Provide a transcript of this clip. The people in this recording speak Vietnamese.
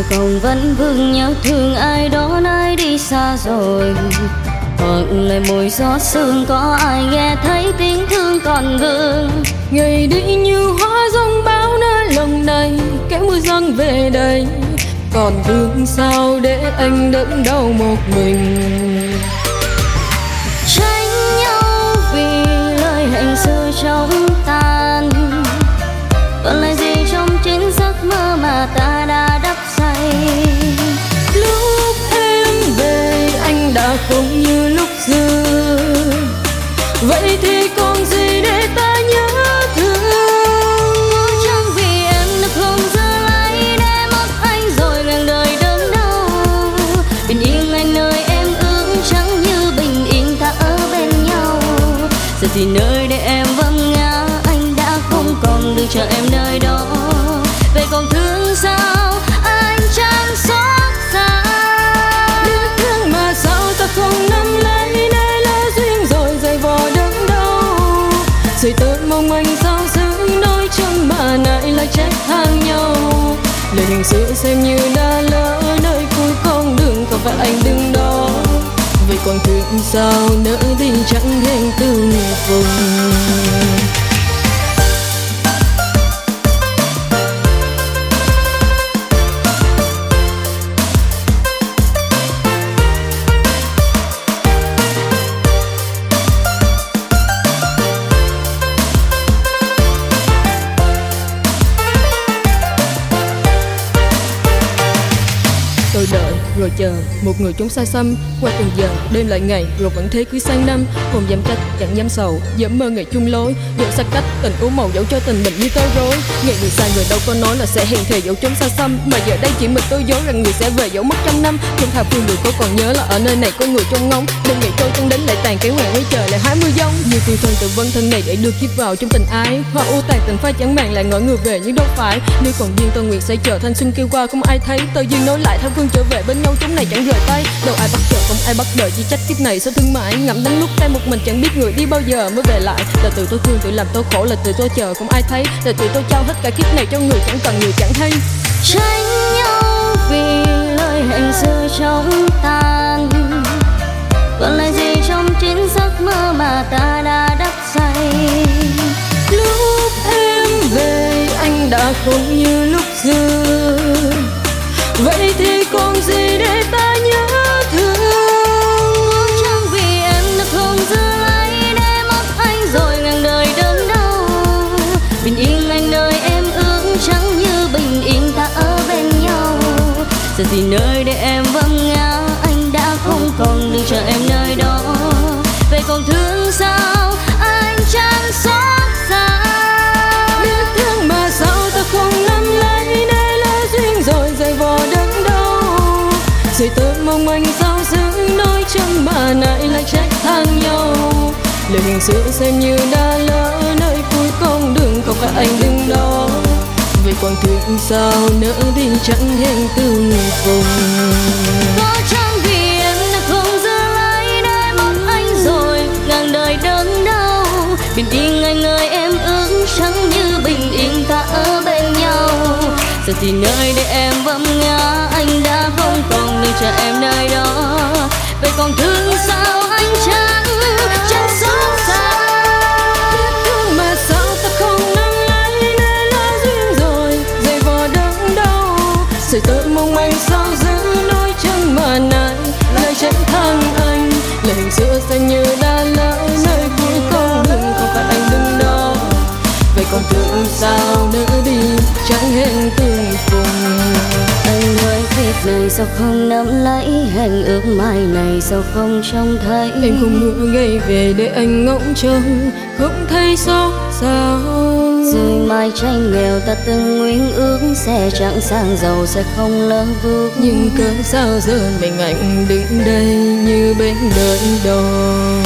còn vẫn vương nhớ thương ai đó nay đi xa rồi. Hoặc lại mùi gió sương có ai nghe thấy tiếng thương còn vương. Ngày đi như hóa giông bão nơi lòng này, kéo mưa giăng về đây. Còn thương sao để anh đớn đau một mình. Tranh nhau vì lời hẹn xưa chóng tan. Còn lại gì trong chính giấc mơ mà ta đã đắp say. Lúc em về anh đã không như lúc xưa. Vậy thì còn gì để ta nhớ thương. Có chăng vì em đã không giữ lấy để mất anh rồi ngàn đời đớn đau. Bình yên anh nơi em ước chẳng như bình yên ta ở bên nhau. Giờ thì nơi để em vấp ngã anh đã không còn được chờ em nơi đó. Vậy còn thương sao anh chẳng xót xa. Biết thương mà sao ta không nắm lấy để lỡ duyên rồi dày vò đớn đau. Rồi tôi mong anh sao giữ đôi chân mà lại lại trách than nhau. Lời hình xưa xem như đã lỡ nơi cuối con đường còn phải anh đứng đó. Vậy còn thương sao nỡ đi chẳng hẹn tương vùng. Tôi đợi rồi chờ một người trốn xa xăm. Qua từng giờ đêm lại ngày rồi vẫn thế cứ sang năm. Không dám trách chẳng dám sầu, dám mơ ngày chung lối. Dẫu xa cách tình ú màu dẫu cho tình mình như tơ rối. Ngày người xa người đâu có nói là sẽ hẹn thề dẫu trốn xa xăm. Mà giờ đây chỉ mình tôi dối rằng người sẽ về dẫu mất trăm năm. Trong thà phương người có còn nhớ là ở nơi này có người trông ngóng. Đêm ngày trôi chân đến lại tàn kéo hoàng quay trời lại hái mưa giông. Như tôi thân tự vấn thân này để đưa kiếp vào trong tình ái. Hoa u tàn tình phai chẳng màng lại ngỡ người về nhưng đâu phải. Nếu còn duyên tôi nguyện sẽ chờ thanh xuân kêu qua không ai thấy. Tôi duyên nối lại thăm phương trở về bên nhau chúng này chẳng rời tay. Đâu ai bắt chờ không ai bắt đời chỉ trách kiếp này sao thương mãi. Ngậm đắng lúc tay một mình chẳng biết người đi bao giờ mới về lại. Là tự tôi thương tự làm tôi khổ, là tự tôi chờ không ai thấy. Là tự tôi trao hết cả kiếp này cho người chẳng cần người chẳng hay. Tranh nhau vì lời hẹn xưa chóng tan. Còn lại gì trong chính giấc mơ mà ta đã đắp say. Lúc em về anh đã không như lúc xưa. Vậy thì còn gì để ta nhớ thương. Có chăng vì em đã không giữ lấy để mất anh rồi ngàn đời đớn đau. Bình yên anh nơi em ước chẳng như bình yên ta ở bên nhau. Giờ thì nơi để em vấp ngã anh đã không còn được chờ em nơi đó. Vậy còn thương sao anh chẳng xót xa. Biết thương mà sao ta không nắm lấy để lỡ duyên rồi dày vò đớn đau. Rồi tôi mong anh sao giữ đôi chân mà lại trách than nhau. Lời hình xưa xem như đã lỡ nơi cuối con đường không phải anh đứng đó. Vậy còn thương sao nỡ đi chẳng hẹn tương vùng. Có chăng vì em đã không giữ lấy để mất anh rồi ngàn đời đớn đau. Bình yên anh ơi em ước chẳng như bình yên ta ở bên nhau. Giờ thì nơi để em vấp ngã anh đã không còn được chờ em nơi đó. Vậy còn thương sao anh chẳng xót xa. Biết thương mà sao ta không nắm lấy để lỡ duyên rồi dày vò đớn đau. Rồi tôi mong anh sao giữ đôi chân mà lại trách than anh. Lời hình xưa xem như đã lỡ nơi cuối con đường không phải anh đứng đó. Vậy còn thương sao nỡ đi chẳng hẹn tương cùng. Anh ơi kiếp này sao không nắm lấy, hẹn ước mai này sao không trông thấy. Em không muốn gây về để anh ngóng trông không thấy xót sao. Rồi mai tranh nghèo ta từng nguyện ước sẽ chẳng sang giàu sẽ không lỡ bước. Nhưng cớ sao giờ mình anh đứng đây như bên đợi đò.